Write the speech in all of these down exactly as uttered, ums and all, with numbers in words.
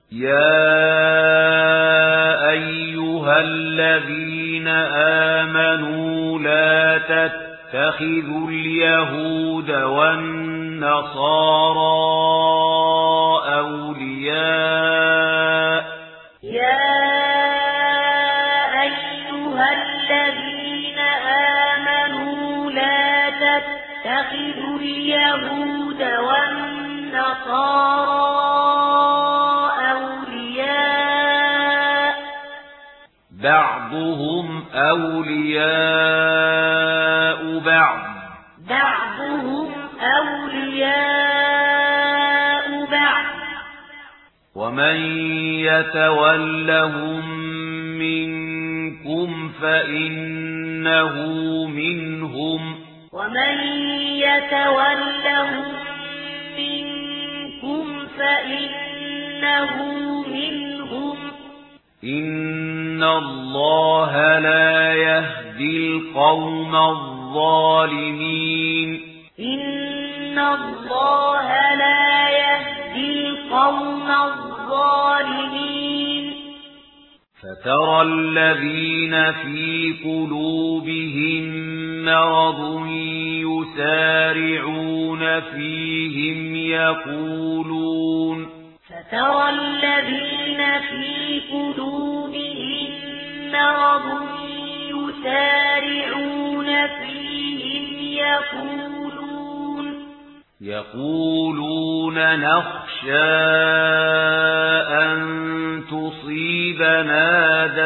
يا أيها الذين آمنوا لا تتخذوا اليهود والنصارى أولياء يا أيها الذين آمنوا لا تتخذوا اليهود والنصارى بعضهم أولياء بعض بعضهم أولياء بعض ومن يتولهم منكم فإنه منهم ومن يتولهم منكم فإنه منهم إن الله لا يهدي القوم الظالمين إن الله لا يهدي القوم الظالمين فترى الذين في قلوبهم مرض يسارعون فيهم يقولون فترى الذين في قلوبهم مرض يسارعون فيهم يقولون يقولون نخشى أن تصيبنا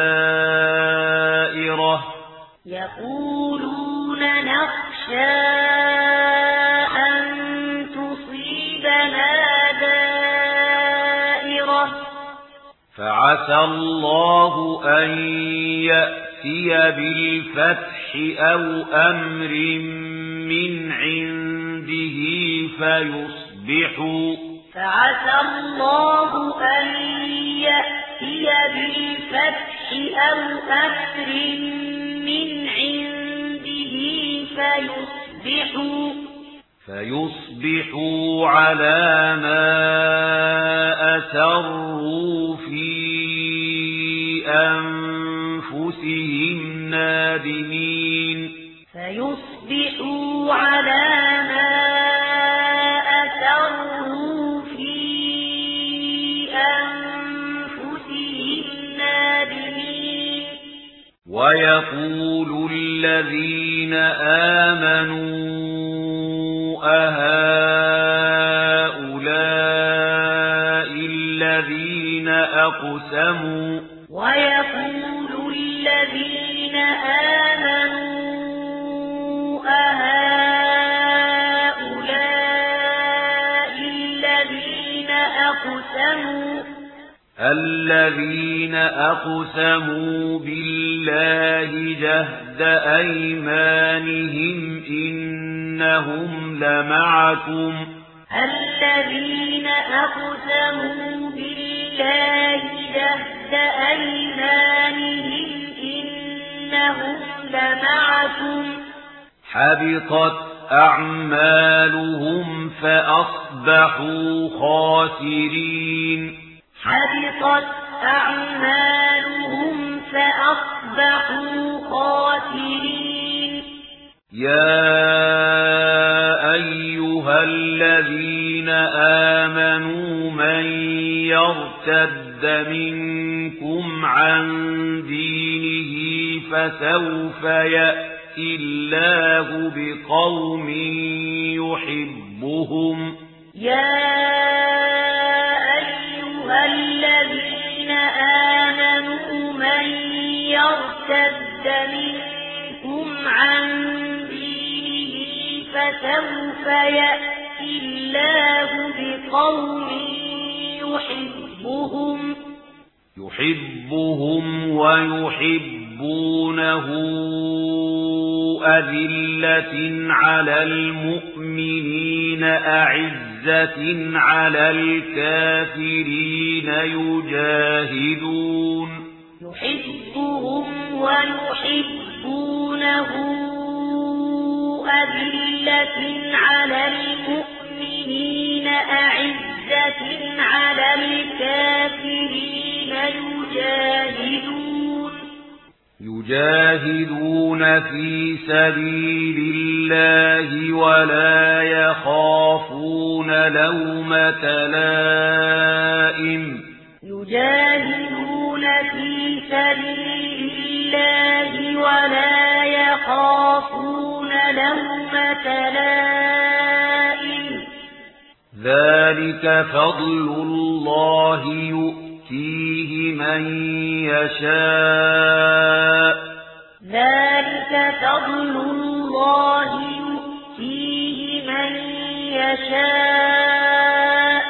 دائرة يقولون نخشى أن تصيبنا دائرة فعسى الله أن يأتي بالفتح أو أمر من عنده فيصبحوا فعسى الله أن يأتي بالفتح أو أمر من عنده فيصبحوا فيصبحوا على ما أسروا في أنفسهم نادمين فيصبحوا على ما أسروا في أنفسهم نادمين ويقول الذين آمنوا أهؤلاء الذين أقسموا ويقول الذين آمنوا أهؤلاء الذين أقسموا الذين أقسموا بالله جهد أيمانهم إنهم لمعكم الذين أقسموا بالله جهد أيمانهم إنهم لمعكم حبطت أعمالهم فأصبحوا خاسرين حبطت أعمالهم فأصبحوا خاسرين يا أيها الذين آمنوا من يرتد منكم عن دينه فسوف يأتي الله بقوم يحبهم يا أيها الذين آمنوا من يرتد منكم عن دينه فسوف يأتي الله بقوم يحبهم يحبهم ويحبونه أذلة على المؤمنين أعزة على الكافرين يجاهدون يحبهم ويحبونه أذلة على المؤمنين أعزة على الكافرين يجاهدون في سبيل الله ولا يخافون لومة لائم يجاهدون في سبيل الله ولا يخافون لومة لائم ذلك فضل الله يؤتيه من يشاء ذلك فضل الله يؤتيه من يشاء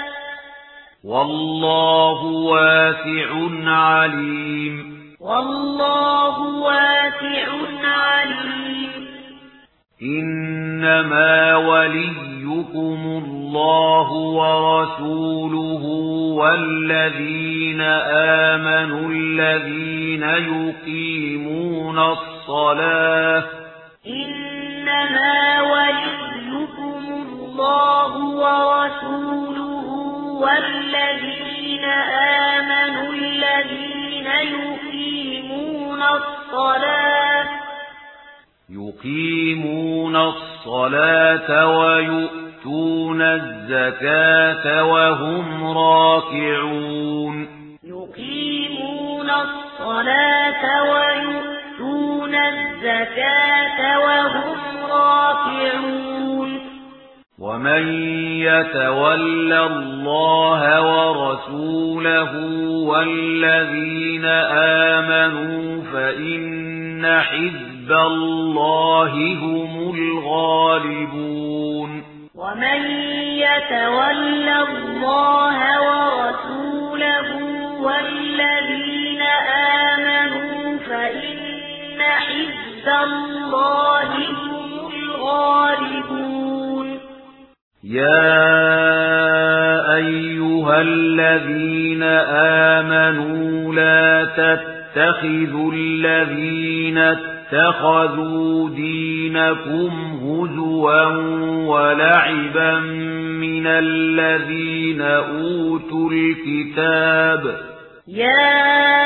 والله واسع عليم والله واسع عليم إنما وليكم الله ورسوله والذين آمنوا الذين يقيمون الصلاة إنما وليكم الله ورسوله والذين آمنوا الذين يقيمون الصلاة يقيمون الصلاة ويؤتون الزكاة وهم راكعون يقيمون الصلاة ويؤتون الزكاة وهم راكعون ومن يتول الله ورسوله والذين آمنوا فإن حزب الله هم الغالبون ومن يتول الله ورسوله والذين آمنوا فإن حزب الله هم الغالبون يا أيها الذين آمنوا لا تتخذوا الذين اتخذوا دينكم هزوا ولعبا من الذين أوتوا الكتاب يا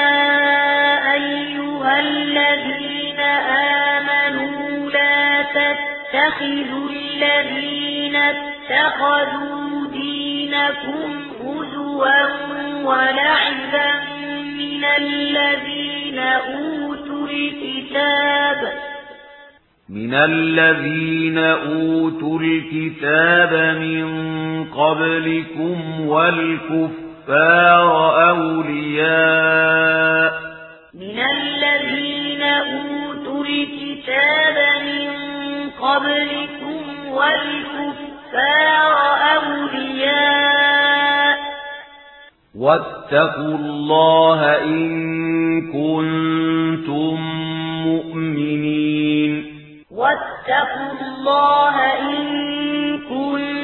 أيها الذين آمنوا لا تتخذوا الذين اتخذوا دينكم هزوا ولعبا من الذين أوتوا الكتاب من الذين أوتوا الكتاب من قبلكم والكفار أولياء من الذين أوتوا الكتاب من قبلكم والكفار أولياء واتقوا الله إن كنتم مؤمنين واتقوا الله إن كنتم